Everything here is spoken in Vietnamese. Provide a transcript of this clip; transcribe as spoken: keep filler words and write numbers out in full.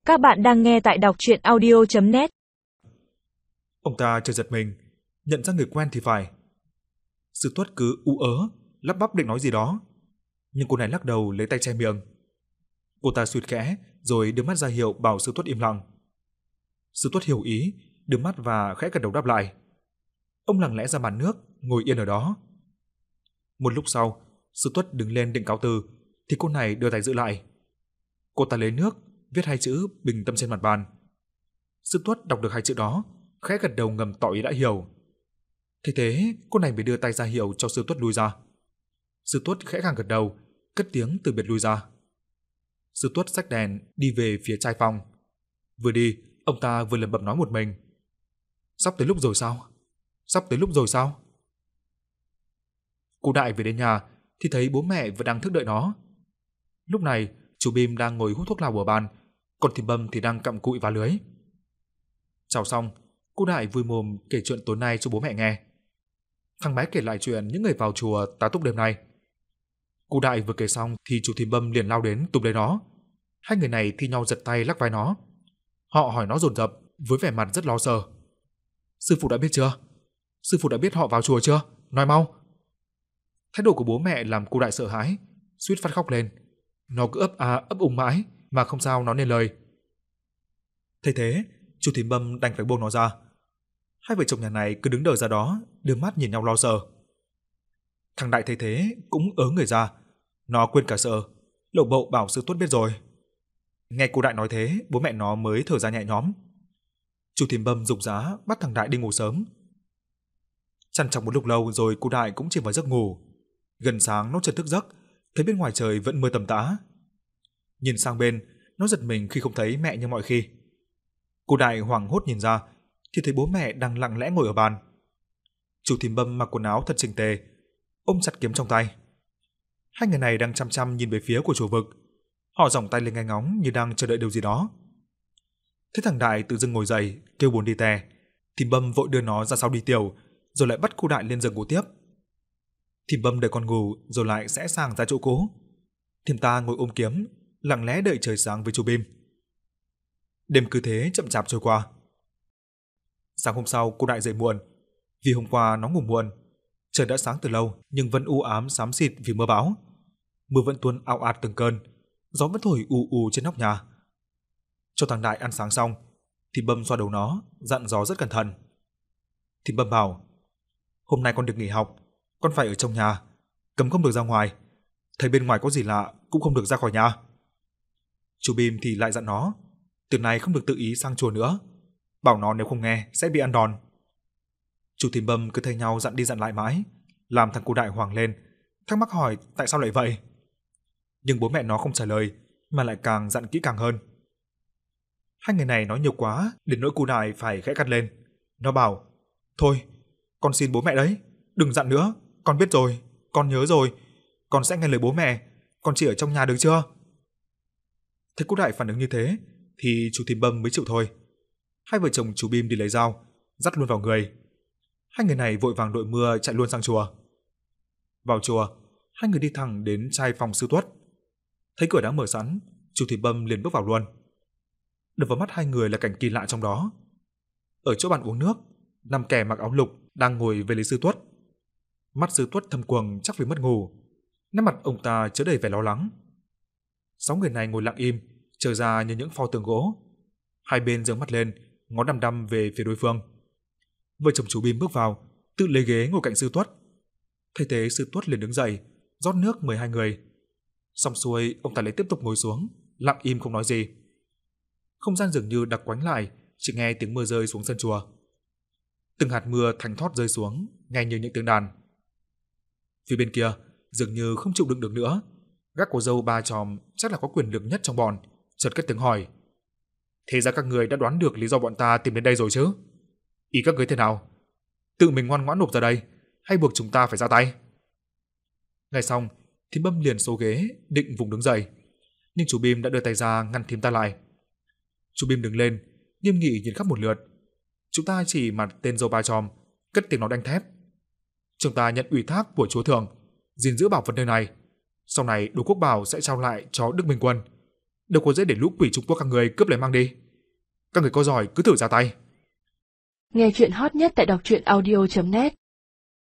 Các bạn đang nghe tại đọc truyện audio chấm net. Ông ta chợt giật mình, nhận ra người quen thì phải. Sư Tuất cứ ú ớ, lắp bắp định nói gì đó, nhưng cô này lắc đầu lấy tay che miệng. Cô ta suýt khẽ, rồi đưa mắt ra hiệu bảo Sư Tuất im lặng. Sư Tuất hiểu ý, đưa mắt và khẽ gật đầu đáp lại. Ông lặng lẽ ra bàn nước, ngồi yên ở đó. Một lúc sau, Sư Tuất đứng lên định cáo từ, thì cô này đưa tay giữ lại. Cô ta lấy nước, viết hai chữ bình tâm trên mặt bàn. Sư Tuất đọc được hai chữ đó, khẽ gật đầu ngầm tỏ ý đã hiểu. Thế thế, cô này mới đưa tay ra hiệu cho Sư Tuất lui ra. Sư Tuất khẽ khàng gật đầu, cất tiếng từ biệt lui ra. Sư Tuất xách đèn đi về phía trai phòng. Vừa đi, ông ta vừa lẩm bẩm nói một mình. Sắp tới lúc rồi sao? Sắp tới lúc rồi sao? Cô Đại về đến nhà thì thấy bố mẹ vẫn đang thức đợi nó. Lúc này, chú Bim đang ngồi hút thuốc lào ở bàn, còn Thím Bâm thì đang cặm cụi vá lưới. Chào xong, cô Đại vui mồm kể chuyện tối nay cho bố mẹ nghe. Thằng bé kể lại chuyện những người vào chùa tá túc đêm nay. Cô Đại vừa kể xong thì chú Thím Bâm liền lao đến túm lấy nó. Hai người này thi nhau giật tay lắc vai nó. Họ hỏi nó dồn dập với vẻ mặt rất lo sợ. Sư phụ đã biết chưa? Sư phụ đã biết họ vào chùa chưa? Nói mau. Thái độ của bố mẹ làm cô Đại sợ hãi, suýt phát khóc lên. Nó cứ ấp à ấp úng mãi mà không sao nói nên lời. Thế thế, chú Thím Bâm đành phải buông nó ra. Hai vợ chồng nhà này cứ đứng đờ ra đó, đưa mắt nhìn nhau lo sợ. Thằng Đại thấy thế cũng ớ người ra, nó quên cả sợ, lậu bậu bảo Sư Tuất biết rồi. Nghe cô Đại nói thế, bố mẹ nó mới thở ra nhẹ nhõm. Chú Thím Bâm giục giá bắt thằng Đại đi ngủ sớm. Chằn chọc một lúc lâu rồi cô Đại cũng chìm vào giấc ngủ. Gần sáng nó chợt thức giấc, thấy bên ngoài trời vẫn mưa tầm tã. Nhìn sang bên, nó giật mình khi không thấy mẹ như mọi khi. Cô Đại hoảng hốt nhìn ra, thì thấy bố mẹ đang lặng lẽ ngồi ở bàn. Chú Thím Bâm mặc quần áo thật chỉnh tề, ôm chặt kiếm trong tay. Hai người này đang chăm chăm nhìn về phía của chùa vực. Họ giỏng tay lên nghe ngóng như đang chờ đợi điều gì đó. Thế thằng Đại tự dưng ngồi dậy, kêu buồn đi tè. Thím Bâm vội đưa nó ra sau đi tiểu, rồi lại bắt cô Đại lên giường ngủ tiếp. Thím Bâm đợi con ngủ rồi lại sẽ sang ra chỗ cố. Thím ta ngồi ôm kiếm, lặng lẽ đợi trời sáng với chú Bim. Đêm cứ thế chậm chạp trôi qua. Sáng hôm sau cô Đại dậy muộn, vì hôm qua nó ngủ muộn. Trời đã sáng từ lâu nhưng vẫn u ám xám xịt vì mưa bão. Mưa vẫn tuôn ào ạt từng cơn, gió vẫn thổi ù ù trên nóc nhà. Cho thằng Đại ăn sáng xong, Thím Bâm xoa đầu nó, dặn dò rất cẩn thận. Thím Bâm bảo: "Hôm nay con được nghỉ học, con phải ở trong nhà, cấm không được ra ngoài. Thấy bên ngoài có gì lạ cũng không được ra khỏi nhà." Chú Bim thì lại dặn nó, từ nay không được tự ý sang chùa nữa, bảo nó nếu không nghe sẽ bị ăn đòn. Chú Thím Bâm cứ thay nhau dặn đi dặn lại mãi, làm thằng cô Đại hoảng lên, thắc mắc hỏi tại sao lại vậy. Nhưng bố mẹ nó không trả lời, mà lại càng dặn kỹ càng hơn. Hai người này nói nhiều quá, đến nỗi cô Đại phải khẽ cắt lên. Nó bảo: "Thôi, con xin bố mẹ đấy, đừng dặn nữa, con biết rồi, con nhớ rồi, con sẽ nghe lời bố mẹ, con chỉ ở trong nhà được chưa?" Thấy cô Đại phản ứng như thế, thì chú Thím Bâm mới chịu thôi. Hai vợ chồng chú Bim đi lấy dao, dắt luôn vào người. Hai người này vội vàng đội mưa chạy luôn sang chùa. Vào chùa, hai người đi thẳng đến trai phòng Sư Tuất. Thấy cửa đã mở sẵn, chú Thím Bâm liền bước vào luôn. Đập vào mắt hai người là cảnh kỳ lạ trong đó. Ở chỗ bàn uống nước, năm kẻ mặc áo lục đang ngồi về lấy Sư Tuất. Mắt Sư Tuất thâm quầng chắc vì mất ngủ, nét mặt ông ta chứa đầy vẻ lo lắng. Sáu người này ngồi lặng im, trở ra như những pho tượng gỗ. Hai bên giương mắt lên, ngó đăm đăm về phía đối phương. Vợ chồng chú Bim bước vào, tự lấy ghế ngồi cạnh Sư Tuất. Thấy thế Sư Tuất liền đứng dậy, rót nước mời hai người. Xong xuôi, ông ta lại tiếp tục ngồi xuống, lặng im không nói gì. Không gian dường như đặc quánh lại, chỉ nghe tiếng mưa rơi xuống sân chùa. Từng hạt mưa thánh thót rơi xuống, nghe như những tiếng đàn. Phía bên kia, dường như không chịu đựng được nữa, gác cô dâu ba chòm chắc là có quyền lực nhất trong bọn, chợt cất tiếng hỏi: "Thế ra các người đã đoán được lý do bọn ta tìm đến đây rồi chứ? Ý các người thế nào? Tự mình ngoan ngoãn nộp ra đây, hay buộc chúng ta phải ra tay?" Nghe xong, Thím Bâm liền xô ghế, định vùng đứng dậy, nhưng chú Bim đã đưa tay ra ngăn thím ta lại. Chú Bim đứng lên, nghiêm nghị nhìn khắp một lượt. Chúng ta chỉ mặt tên dâu ba chòm, cất tiếng nói đanh thép: "Chúng ta nhận ủy thác của chúa thượng, gìn giữ bảo vật nơi này. Sau này Đỗ Quốc Bảo sẽ trao lại cho Đức Minh Quân. đâu có dễ để lũ quỷ Trung Quốc các người cướp lấy mang đi. Các người có giỏi cứ thử ra tay. Nghe chuyện hot nhất tại đọc truyện audio chấm net